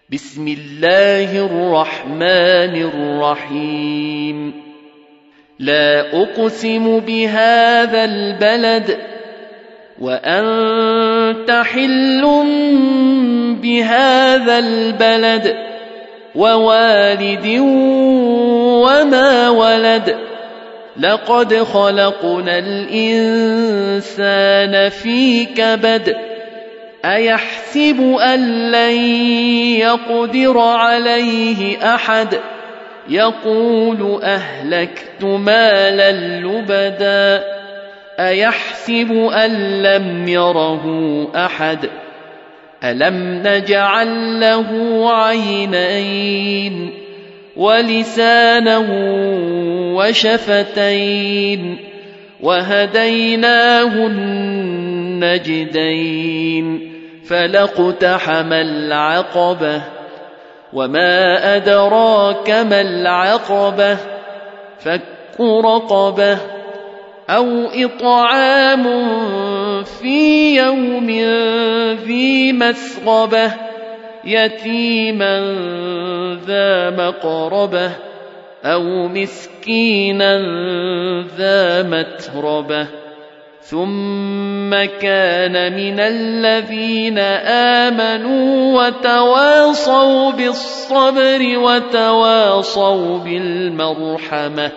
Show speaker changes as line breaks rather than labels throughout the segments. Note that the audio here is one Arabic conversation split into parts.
بسم الله الرحمن الرحيم لا أقسم بهذا البلد وأنت حل بهذا البلد ووالد وما ولد لقد خلقنا الإنسان في كبد أيحسب أن لن يقدر عليه أحد يقول أهلكت مالا لبدا أيحسب أن لم يره أحد ألم نجعل له عينين ولسانا وشفتين وهديناه النجدين فلاقتحم العقبة وما أدراك ما العقبة فك رقبة أو إطعام في يوم ذي مسغبة يتيما ذا مقربة أو مسكينا ذا متربة ثم كان من الذين آمنوا وتواصوا بالصبر وتواصوا بالمرحمة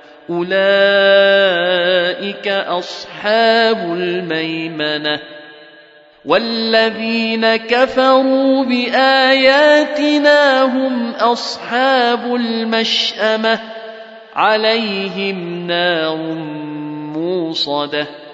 أولئك أصحاب الميمنة والذين كفروا بآياتنا هم أصحاب المشأمة عليهم نار موصدة